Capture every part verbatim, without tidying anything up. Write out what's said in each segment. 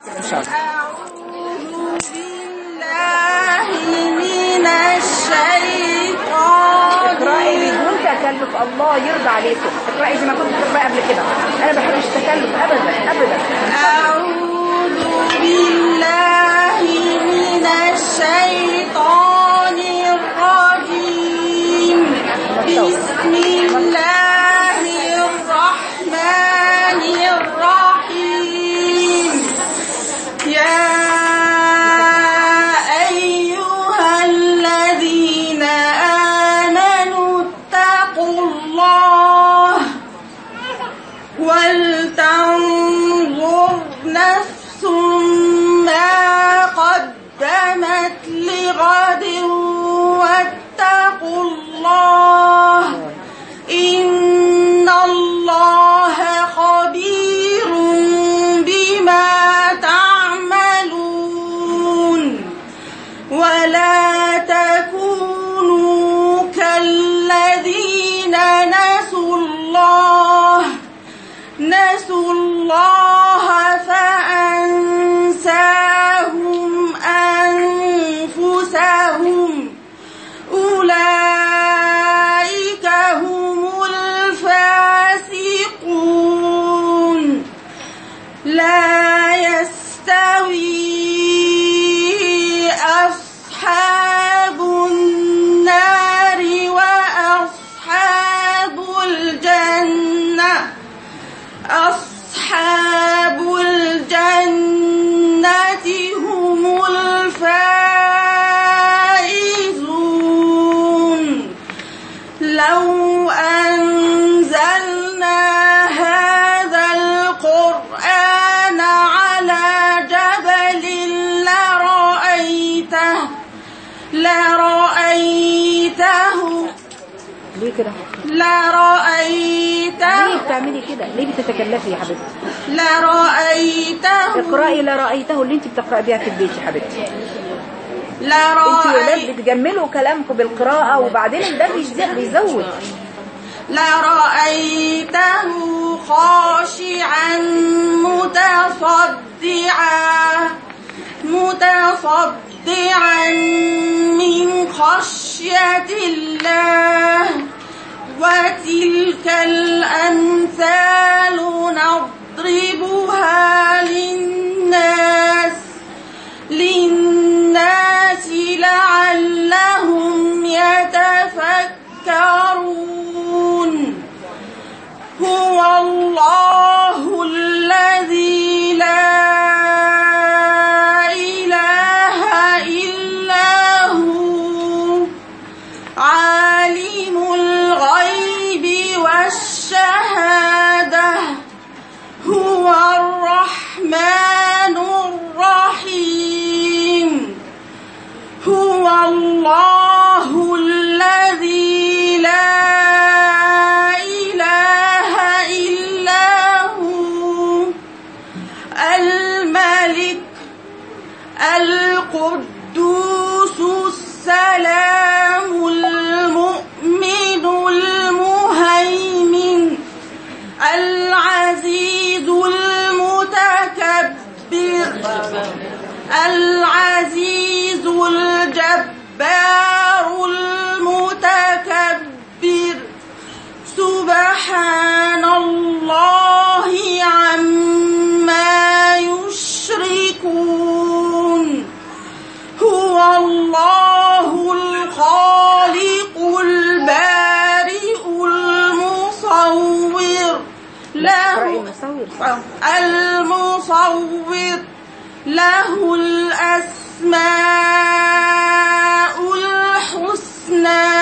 إن شاء الله. أعوذ بالله من الشيطان. اقرأي بدون تكلف، الله يرضى عليكم. اقرأي زي ما كنت بتقرأي قبل كده. أنا ما بحبش التكلف أبدا أبدا. أعوذ بالله من الشيطان الرجيم. بسم الله الرحمن الرحيم. يا أيها الذين آمنوا اتقوا الله ولتنظر نفس ما قدمت لغد واتقوا الله إن الله خبير بما تعملون. ولا تكونوا كالذين نسوا الله نسوا الله فأنساهم أنفسهم أولئك هم الفاسقون. لا يستوي أصحاب النار وأصحاب الجنة أصحاب الجنة هم الفائزون. لو أنزلنا هذا القرآن على جبل لرأيته لرأيته ليه كده؟ لرأيته ليه بتعملي كده؟ ليه بتتكلفي يا حبيبتي؟ لرأيته اقرأي لرأيته اللي انت بتقرأي بيها في البيت يا حبيبتي. انت يا لرأيته ولاد بتجملوا كلامكم بالقراءة وبعدين ده بيزود. لرأيته خاشعا متصدعا متصدعا من خشية الله. وتلك الأمثال نضربها للناس للناس لعلهم يتفكرون. هو الله الذي لا إله إلا هو عالم الغيب والشهادة هو الرحمن الرحيم. هو الله الذي لا إله إلا هو الملك القدوس السلام المؤمن المهيمن العزيز المتكبر العزيز الجبار المتكبر. سبحان الله عما يشركون. هو الله الخالق البارئ المصور له المصور له الأسماء الحسنى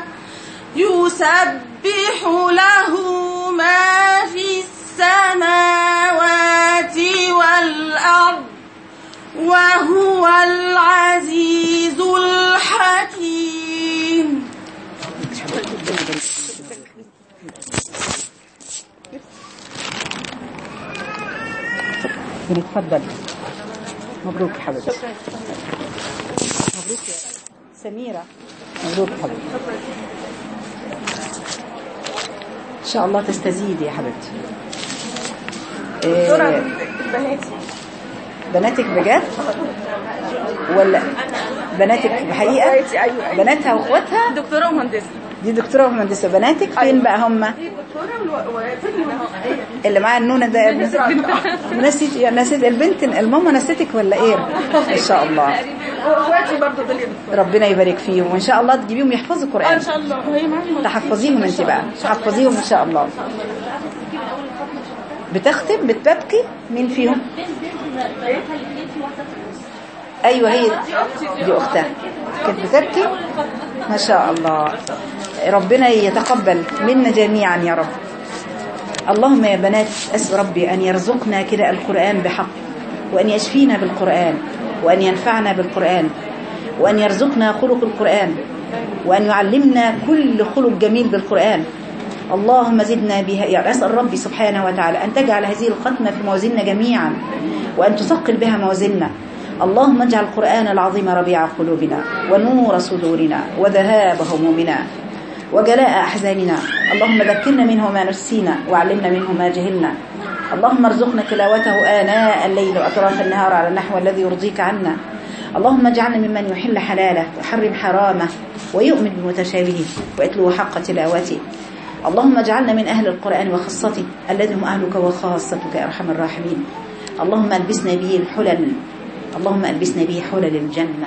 يسبح له ما في السماوات والأرض وهو العزيز الحكيم. اتفضل. مبروك يا حبيبتي. مبروك يا سميرة. مبروك يا حبيبتي. ان شاء الله تستزيدي يا حبيبتي. دكتورة البنات بناتك بجد ولا بناتك بحقيقة؟ بناتها واخواتها دكتورة ومهندسة. دي دكتورة ومهندسة. بناتك فين بقى هم؟ اللي معايا النونة ده نسيت يا نسيت البنت الماما نسيتك ولا ايه؟ ان شاء الله. واخواتي برضه دول ربنا يبارك فيهم وان شاء الله تجيبيهم يحفظوا القرآن. ان شاء الله. وهي معايا تحفظيهم انت بقى، تحفظيهم ان شاء الله. بتختم بتبكي مين فيهم؟ ايوه هي دي اختها كانت بتبكي ما شاء الله. ربنا يتقبل منا جميعا يا رب. اللهم يا بنات أسأل ربي أن يرزقنا كده القرآن بحق، وأن يشفينا بالقرآن، وأن ينفعنا بالقرآن، وأن يرزقنا خلق القرآن، وأن يعلمنا كل خلق جميل بالقرآن. اللهم زدنا بها يا أسأل ربي سبحانه وتعالى أن تجعل هذه الختمة في موازيننا جميعا، وأن تثقل بها موازيننا. اللهم اجعل القرآن العظيم ربيع قلوبنا ونور صدورنا وذهاب همومنا وجلاء أحزاننا. اللهم ذكرنا منه ما نسينا وعلمنا منه ما جهلنا. اللهم ارزقنا تلاوته آناء الليل وأطراف النهار على النحو الذي يرضيك عنا. اللهم اجعلنا ممن يحل حلاله ويحرم حرامه ويؤمن بمتشابهه ويتلو حق تلاوته. اللهم اجعلنا من أهل القرآن وخاصته الذين هم أهلك وخاصتك يا أرحم الراحمين. اللهم البسنا به الحلل اللهم ألبسنا به حلل الجنة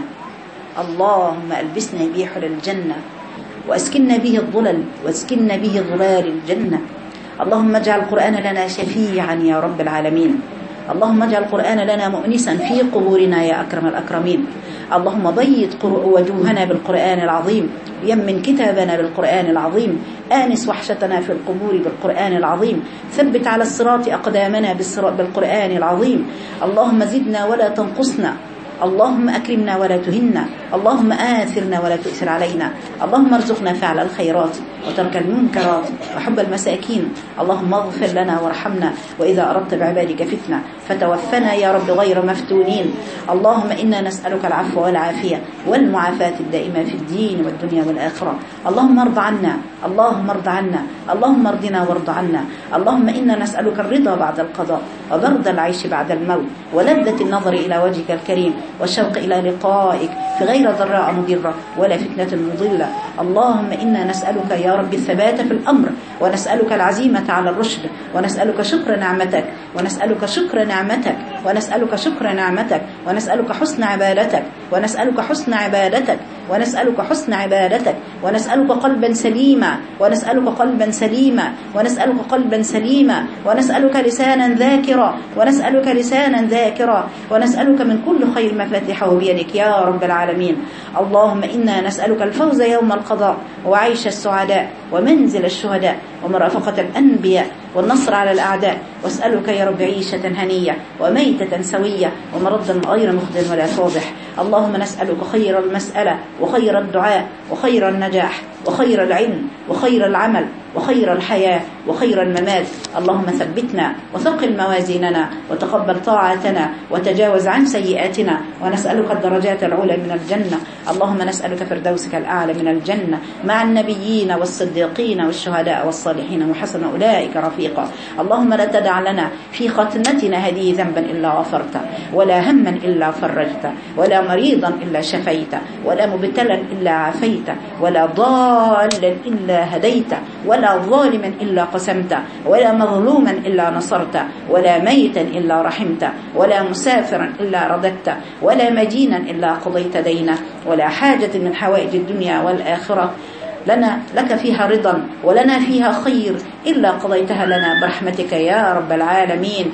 اللهم ألبسنا به حلل الجنة وأسكننا به الظلل واسكننا به ظلال الجنة. اللهم اجعل القرآن لنا شفيعا يا رب العالمين. اللهم اجعل القرآن لنا مؤنسا في قبورنا يا أكرم الأكرمين. اللهم بيض وجوهنا بالقرآن العظيم، يمن كتابنا بالقرآن العظيم، آنس وحشتنا في القبور بالقرآن العظيم، ثبت على الصراط أقدامنا بالقرآن العظيم. اللهم زدنا ولا تنقصنا، اللهم أكرمنا ولا تهنا، اللهم آثرنا ولا تؤثر علينا. اللهم ارزقنا فعل الخيرات وترك المنكرات وحب المساكين. اللهم اغفر لنا وارحمنا، وإذا أردت بعبادك فتنة فتوفنا يا رب غير مفتونين. اللهم إنا نسألك العفو والعافية والمعافاة الدائمة في الدين والدنيا والآخرة. اللهم ارض عنا اللهم ارض عنا اللهم ارضنا وارض عنا. اللهم إنا نسألك الرضا بعد القضاء وبرد العيش بعد الموت ولذة النظر إلى وجهك الكريم والشوق إلى لقائك في غير ضراء مضرة ولا فتنة مضلة. اللهم إنا نسألك يا رب الثبات في الأمر، ونسألك العزيمة على الرشد، ونسألك شكر نعمتك ونسألك شكر نعمتك ونسألك شكر نعمتك ونسألك حسن عبادتك ونسألك حسن عبادتك ونسألك حسن عبادتك ونسألك قلبا سليما ونسألك قلبا سليما ونسألك قلبا سليما ونسألك لسانا ذاكرا ونسألك لسانا ذاكرا ونسألك من كل خير مفاتيحه بيدك يا رب العالمين. اللهم إنا نسألك الفوز يوم القضاء وعيش السعداء ومنزل الشهداء ومرافقة الأنبياء والنصر على الأعداء. واسألك يا رب عيشة هنية وميتة سوية ومرضا غير مخزن ولا فاضح. اللهم نسألك خير المسألة وخير الدعاء وخير النجاح وخير العلم وخير العمل وخير الحياة وخير الممات. اللهم ثبتنا وثقل موازيننا وتقبل طاعتنا وتجاوز عن سيئاتنا، ونسألك الدرجات العلى من الجنة. اللهم نسألك فردوسك الأعلى من الجنة مع النبيين والصديقين والشهداء والصالحين وحسن أولئك رفيقا. اللهم لا تدع لنا في ختمتنا هذه ذنبا إلا غفرته، ولا هما إلا فرجته، ولا مريضا إلا شفيته، ولا مبتلا إلا عافيته، ولا ضالا إلا هديته، ولا ظالما إلا قسمته، ولا مظلوما إلا نصرته، ولا ميتا إلا رحمته، ولا مسافرا إلا رددته، ولا مدينا إلا قضيت دينه، ولا حاجة من حوائج الدنيا والآخرة لنا لك فيها رضا ولنا فيها خير إلا قضيتها لنا برحمتك يا رب العالمين.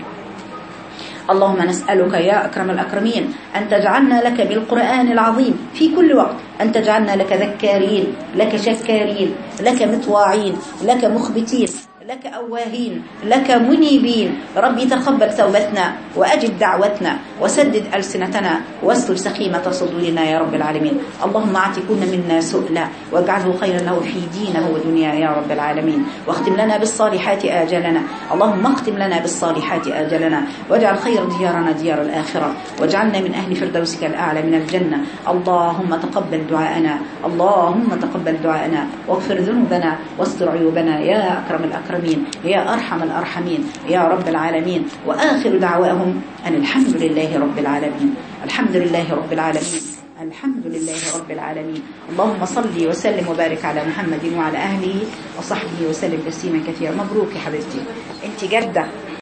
اللهم نسألك يا أكرم الأكرمين أن تجعلنا لك بالقرآن العظيم في كل وقت، أن تجعلنا لك ذكارين، لك شكارين، لك مطواعين، لك مخبتين، لك أواهين، لك منيبين. ربي تقبل توبتنا وأجب دعوتنا وسدد ألسنتنا واستر سخيمة صدورنا يا رب العالمين. اللهم اعتكن منا سؤلا واجعله خيرا له في دينه ودنياه يا رب العالمين. واختم لنا بالصالحات آجالنا، اللهم اختم لنا بالصالحات آجالنا، واجعل خير ديارنا ديار الآخرة، واجعلنا من أهل فردوسك الأعلى من الجنة. اللهم تقبل دعاءنا اللهم تقبل دعاءنا واغفر ذنوبنا واستر عيوبنا يا أكرم الأكرمين. الأكرمين يا أرحم الأرحمين يا رب العالمين. وآخر دعواهم أن الحمد لله رب العالمين. الحمد لله رب العالمين. الحمد لله رب العالمين. اللهم صل وسلم وبارك على محمد وعلى أهله وصحبه وسلم تسليما كثيرا. مبروك يا حبيبتي، انت جدة.